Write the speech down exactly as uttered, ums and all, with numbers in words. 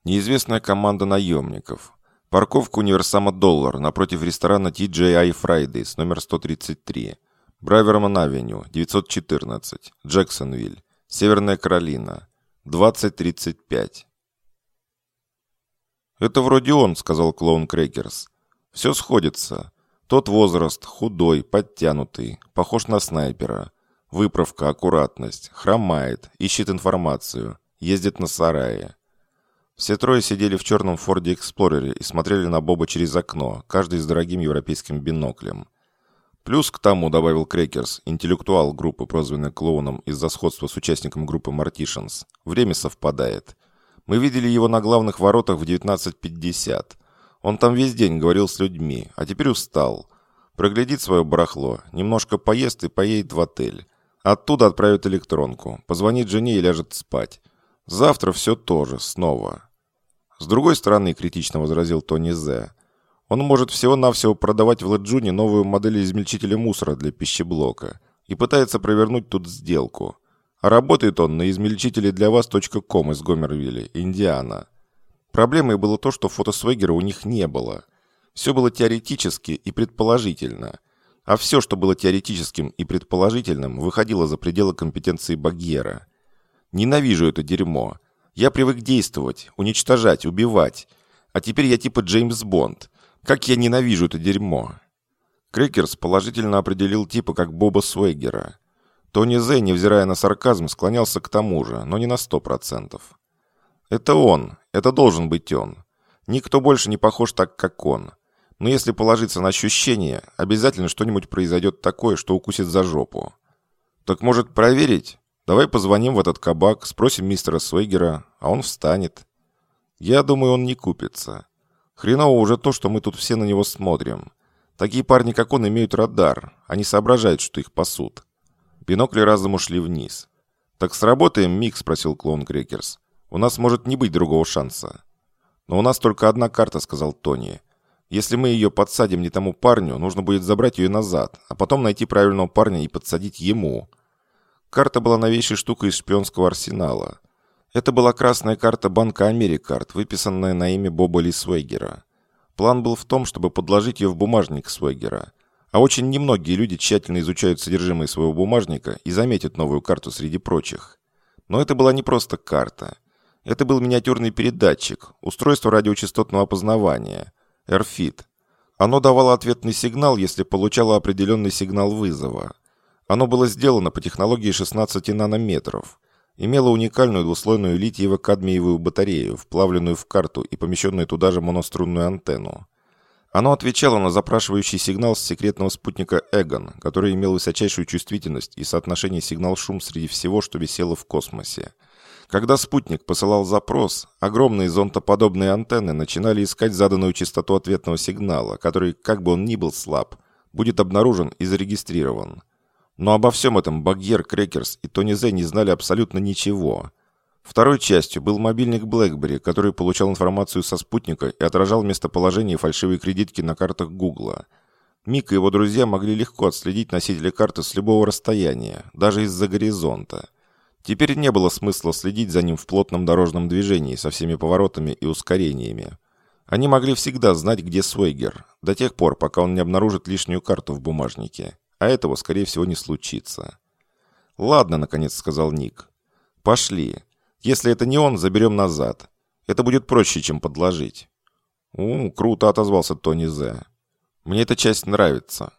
Неизвестная команда наемников. Парковка универсама «Доллар» напротив ресторана Ти Джей Ай Fridays, номер сто тридцать три. Браверман-авеню, девятьсот четырнадцать, Джексонвиль, Северная Каролина, двадцать тридцать пять. «Это вроде он», — сказал клоун Крекерс. «Все сходится. Тот возраст, худой, подтянутый, похож на снайпера. Выправка, аккуратность, хромает, ищет информацию, ездит на сарае». Все трое сидели в черном Форде Эксплорере и смотрели на Боба через окно, каждый с дорогим европейским биноклем. «Плюс к тому», — добавил Крекерс, интеллектуал группы, прозванный клоуном из-за сходства с участником группы Мартишенс, время совпадает. Мы видели его на главных воротах в девятнадцать пятьдесят. Он там весь день говорил с людьми, а теперь устал. Проглядит свое барахло, немножко поест и поедет в отель. Оттуда отправит электронку, позвонит жене и ляжет спать. Завтра все то же, снова». «С другой стороны», — критично возразил Тони Зе, «он может всего-навсего продавать в Ладжуне новую модель измельчителя мусора для пищеблока и пытается провернуть тут сделку. А работает он на измельчителе для вас точка ком из Гомервилля, Индиана. Проблемой было то, что фотосвегера у них не было. Все было теоретически и предположительно. А все, что было теоретическим и предположительным, выходило за пределы компетенции Багьера. Ненавижу это дерьмо. Я привык действовать, уничтожать, убивать. А теперь я типа Джеймс Бонд. Как я ненавижу это дерьмо». Крекерс положительно определил типа как Боба Свегера. Тони Зе, невзирая на сарказм, склонялся к тому же, но не на сто процентов. «Это он. Это должен быть он. Никто больше не похож так, как он. Но если положиться на ощущения, обязательно что-нибудь произойдет такое, что укусит за жопу. Так может проверить? Давай позвоним в этот кабак, спросим мистера Свегера, а он встанет. Я думаю, он не купится. Хреново уже то, что мы тут все на него смотрим. Такие парни, как он, имеют радар. Они соображают, что их пасут». Бинокли разом ушли вниз. «Так сработаем, Мик?» – спросил клоун Крекерс. «У нас может не быть другого шанса». «Но у нас только одна карта», – сказал Тони. «Если мы ее подсадим не тому парню, нужно будет забрать ее назад, а потом найти правильного парня и подсадить ему». Карта была новейшей штукой из шпионского арсенала. Это была красная карта банка Америкард, выписанная на имя Боба Ли Свегера. План был в том, чтобы подложить ее в бумажник Свегера. А очень немногие люди тщательно изучают содержимое своего бумажника и заметят новую карту среди прочих. Но это была не просто карта. Это был миниатюрный передатчик, устройство радиочастотного опознавания, эр эф и ди. Оно давало ответный сигнал, если получало определенный сигнал вызова. Оно было сделано по технологии шестнадцати нанометров, имело уникальную двуслойную литиево-кадмиевую батарею, вплавленную в карту и помещенную туда же монострунную антенну. Оно отвечало на запрашивающий сигнал с секретного спутника Эгон, который имел высочайшую чувствительность и соотношение сигнал-шум среди всего, что висело в космосе. Когда спутник посылал запрос, огромные зонтоподобные антенны начинали искать заданную частоту ответного сигнала, который, как бы он ни был слаб, будет обнаружен и зарегистрирован. Но обо всем этом Багьер, Крекерс и Тони Зе не знали абсолютно ничего. Второй частью был мобильник BlackBerry, который получал информацию со спутника и отражал местоположение и фальшивые кредитки на картах Гугла. Мик и его друзья могли легко отследить носителя карты с любого расстояния, даже из-за горизонта. Теперь не было смысла следить за ним в плотном дорожном движении со всеми поворотами и ускорениями. Они могли всегда знать, где Свегер, до тех пор, пока он не обнаружит лишнюю карту в бумажнике. А этого, скорее всего, не случится. «Ладно», — наконец сказал Ник. «Пошли. Если это не он, заберем назад. Это будет проще, чем подложить». «У, круто», — отозвался Тони Зе. «Мне эта часть нравится.